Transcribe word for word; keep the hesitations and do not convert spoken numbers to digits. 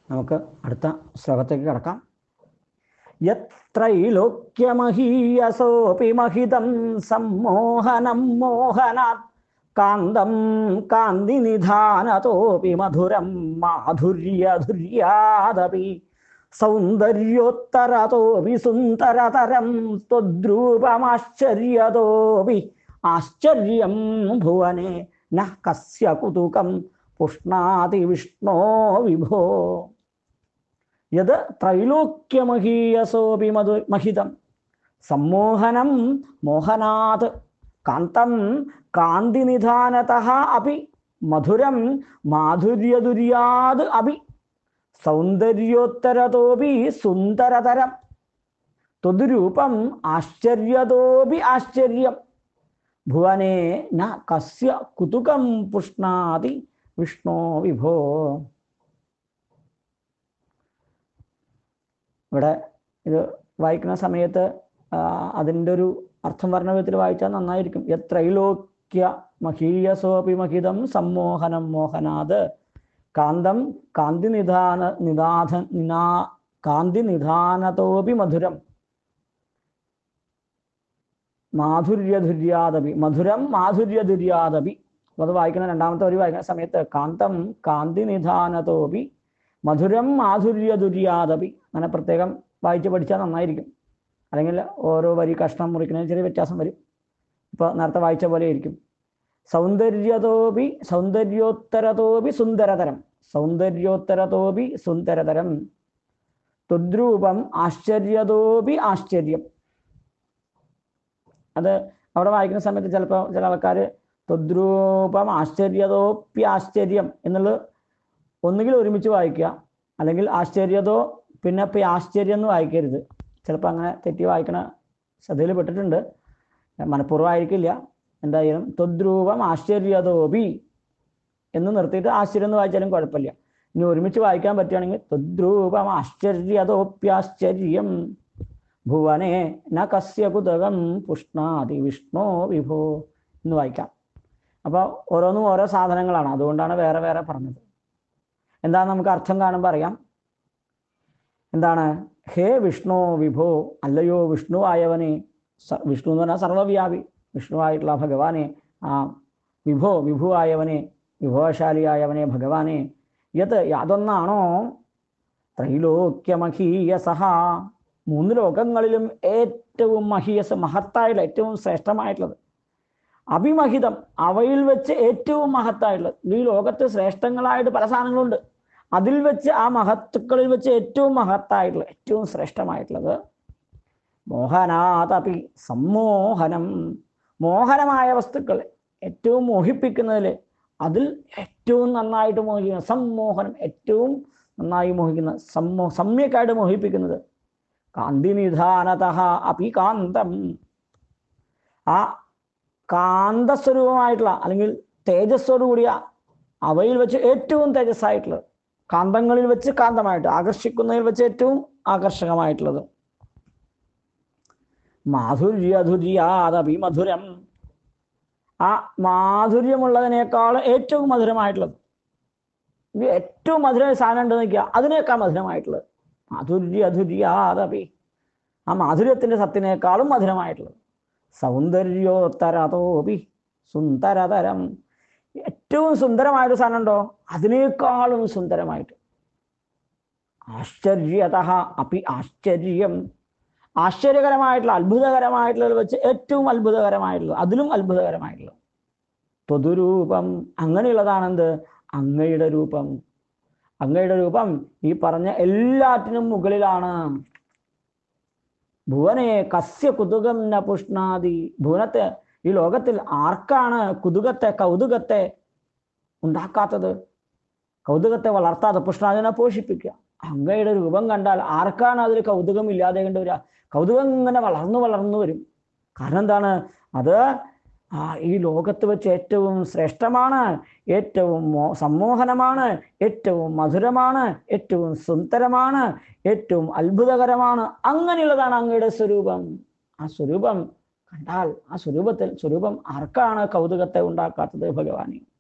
നമുക്ക് അടുത്ത ശ്ലോകത്തേക്ക് കടക്കാം. യത്രൈലോക്യമഹീയസോപി മഹിതം സമ്മോഹനം മോഹനാത് കാന്തം കാന്തിനിധാനതോപി മധുരം മാധുര്യധുര്യാദപി സൗന്ദര്യോത്തരതോപി സുന്ദരതരം ത്വദ്രൂപമാശ്ചര്യതോപി ആശ്ചര്യം ഭുവനെ ന കസ്യ കുതുകം പുഷ്ണാതി വിഷ്ണോ വിഭോ. യത് ത്രൈലോക്യമഹീയസോപി മധു മഹിതം സമ്മോഹനം മോഹനാത് കാന്തം കാന്തിനിധാനതഃ അപി മധുരം മാധുര്യദുര്യാത് അപി സൗന്ദര്യോത്തരതോപി സുന്ദരതരം ത്വദ്രൂപം ആശ്ചര്യതോപി ആശ്ചര്യം ഭുവനേ ന കസ്യ കുതുകം പുഷ്ണാതി വിഷ്ണോ വിഭോ. ഇവിടെ ഇത് വായിക്കുന്ന സമയത്ത് അതിൻ്റെ ഒരു അർത്ഥം പറഞ്ഞ വിധത്തിൽ വായിച്ചാൽ നന്നായിരിക്കും. യത്രൈലോക്യ മഹീയസോപി മഹിതം സമ്മോഹനം മോഹനാത് കാന്തം കാന്തിനിധാന നിധാന നിനാ കാന്തിനിധാനതോപി മധുരം മാധുര്യധുര്യാദപി മധുരം മാധുര്യധുര്യാദപി. അത് വായിക്കുന്ന രണ്ടാമത്തെ വരി വായിക്കുന്ന സമയത്ത് കാന്തം കാന്തിനിധാനതോപി മധുരം മാധുര്യധുര്യാദപി അങ്ങനെ പ്രത്യേകം വായിച്ച് പഠിച്ചാൽ നന്നായിരിക്കും. അല്ലെങ്കിൽ ഓരോ വരി കഷ്ണം മുറിക്കുന്നതിന് ചെറിയ വ്യത്യാസം വരും. ഇപ്പോൾ നേരത്തെ വായിച്ച പോലെ ആയിരിക്കും. സൗന്ദര്യതോപി സൗന്ദര്യോത്തരതോപി സുന്ദരതരം സൗന്ദര്യോത്തരതോപി സുന്ദരതരം ത്വദ്രൂപം ആശ്ചര്യതോപി ആശ്ചര്യം. അത് അവിടെ വായിക്കുന്ന സമയത്ത് ചിലപ്പോൾ ചില ആൾക്കാർ ത്വദ്രൂപം ആശ്ചര്യതോപ്യാശ്ചര്യം എന്നുള്ളത് ഒന്നുകിൽ ഒരുമിച്ച് വായിക്കുക, അല്ലെങ്കിൽ ആശ്ചര്യതോ പിന്നെ ഇപ്പം ആശ്ചര്യം എന്ന് വായിക്കരുത്. ചിലപ്പോൾ അങ്ങനെ തെറ്റി വായിക്കണ ശ്രദ്ധയിൽ പെട്ടിട്ടുണ്ട്. മനഃപൂർവ്വമായിരിക്കില്ല. എന്തായാലും ത്വദ്രൂപം ആശ്ചര്യതോപി എന്ന് നിർത്തിയിട്ട് ആശ്ചര്യം എന്ന് വായിച്ചാലും കുഴപ്പമില്ല. ഇനി ഒരുമിച്ച് വായിക്കാൻ പറ്റുകയാണെങ്കിൽ ത്വദ്രൂപം ആശ്ചര്യതോപ്യാശ്ചര്യം ഭുവനേ ന കസ്യ കുതകം പുഷ്ണാതി വിഷ്ണോ വിഭോ എന്ന് വായിക്കാം. അപ്പോൾ ഓരോന്നും ഓരോ സാധനങ്ങളാണ്, അതുകൊണ്ടാണ് വേറെ വേറെ പറഞ്ഞത്. എന്താണ് നമുക്ക് അർത്ഥം കാണുമ്പോൾ അറിയാം. എന്താണ്? ഹേ വിഷ്ണു വിഭോ, അല്ലയോ വിഷ്ണു ആയവനെ. വിഷ്ണു എന്ന് പറഞ്ഞാൽ സർവവ്യാപി, വിഷ്ണു ആയിട്ടുള്ള ഭഗവാനെ, ആ വിഭോ വിഭു ആയവനെ, വിഭവശാലിയായവനെ ഭഗവാനെ. യത് യാതൊന്നാണോ ത്രൈലോക്യമഹീയസഹ, മൂന്ന് ലോകങ്ങളിലും ഏറ്റവും മഹീയസ് മഹത്തായിട്ടുള്ള ഏറ്റവും ശ്രേഷ്ഠമായിട്ടുള്ളത്, അഭിമഹിതം അവയിൽ വെച്ച് ഏറ്റവും മഹത്തായിട്ടുള്ളത്. ഈ ലോകത്ത് ശ്രേഷ്ഠങ്ങളായിട്ട് പല സാധനങ്ങളുണ്ട്, അതിൽ വെച്ച് ആ മഹത്തുക്കളിൽ വെച്ച് ഏറ്റവും മഹത്തായിട്ടുള്ളത് ഏറ്റവും ശ്രേഷ്ഠമായിട്ടുള്ളത് മോഹനാതപി സമ്മോഹനം, മോഹനമായ വസ്തുക്കൾ ഏറ്റവും മോഹിപ്പിക്കുന്നതിൽ അതിൽ ഏറ്റവും നന്നായിട്ട് മോഹിക്കുന്ന സമ്മോഹനം, ഏറ്റവും നന്നായി മോഹിക്കുന്ന സമ്മോ സമ്യക്കായിട്ട് മോഹിപ്പിക്കുന്നത് കാന്തിനിധാനതഃ അപി കാന്തം, ആ കാന്തസ്വരൂപമായിട്ടുള്ള അല്ലെങ്കിൽ തേജസ്സോടു കൂടിയ അവയിൽ വെച്ച് ഏറ്റവും തേജസ്സായിട്ടുള്ളത്, കാന്തങ്ങളിൽ വെച്ച് കാന്തമായിട്ട് ആകർഷിക്കുന്നതിൽ വെച്ച് ഏറ്റവും ആകർഷകമായിട്ടുള്ളത് മാധുര്യധുര്യാദപി മധുരം, ആ മാധുര്യമുള്ളതിനേക്കാൾ ഏറ്റവും മധുരമായിട്ടുള്ളത്. ഏറ്റവും മധുര സാധനം ഉണ്ടെന്ന് നോക്കിയ അതിനേക്കാൾ മധുരമായിട്ടുള്ളത് മാധുര്യധുര്യാദപി, ആ മാധുര്യത്തിൻ്റെ സത്തിനേക്കാളും മധുരമായിട്ടുള്ളത് സൗന്ദര്യോത്തരതോപി സുന്ദരതരം, ഏറ്റവും സുന്ദരമായിട്ട് സാധനം ഉണ്ടോ അതിനേക്കാളും സുന്ദരമായിട്ട് ആശ്ചര്യതഃ അപി ആശ്ചര്യം, ആശ്ചര്യകരമായിട്ടുള്ള അത്ഭുതകരമായിട്ടുള്ളത് വെച്ച് ഏറ്റവും അത്ഭുതകരമായിട്ടുള്ളത് അതിലും അത്ഭുതകരമായിട്ടുള്ളത് ത്വദ്രൂപം, അങ്ങനെയുള്ളതാണെന്ത് അങ്ങയുടെ രൂപം. അങ്ങയുടെ രൂപം ഈ പറഞ്ഞ എല്ലാറ്റിനും മുകളിലാണ്. ഭുവനെ കസ്യ കുതുകം ന പുഷ്ണാതി, ഭുവനത്തെ ഈ ലോകത്തിൽ ആർക്കാണ് കുതുകത്തെ കൗതുകത്തെ ഉണ്ടാക്കാത്തത്, കൗതുകത്തെ വളർത്താതെ പുഷ്ണാതിനെ പോഷിപ്പിക്കുക. അങ്ങയുടെ രൂപം കണ്ടാൽ ആർക്കാണ് അതിൽ കൗതുകം ഇല്ലാതെ കണ്ടുവരിക? കൗതുകം ഇങ്ങനെ വളർന്നു വളർന്നു വരും. കാരണം എന്താണ്? അത് ആ ഈ ലോകത്ത് വെച്ച് ഏറ്റവും ശ്രേഷ്ഠമാണ്, ഏറ്റവും മോ സമ്മോഹനമാണ്, ഏറ്റവും മധുരമാണ്, ഏറ്റവും സുന്ദരമാണ്, ഏറ്റവും അത്ഭുതകരമാണ്. അങ്ങനെയുള്ളതാണ് അങ്ങയുടെ സ്വരൂപം. ആ സ്വരൂപം കണ്ടാൽ ആ സ്വരൂപത്തിൽ സ്വരൂപം ആർക്കാണ് കൗതുകത്തെ ഉണ്ടാക്കാത്തത് ഭഗവാനെ?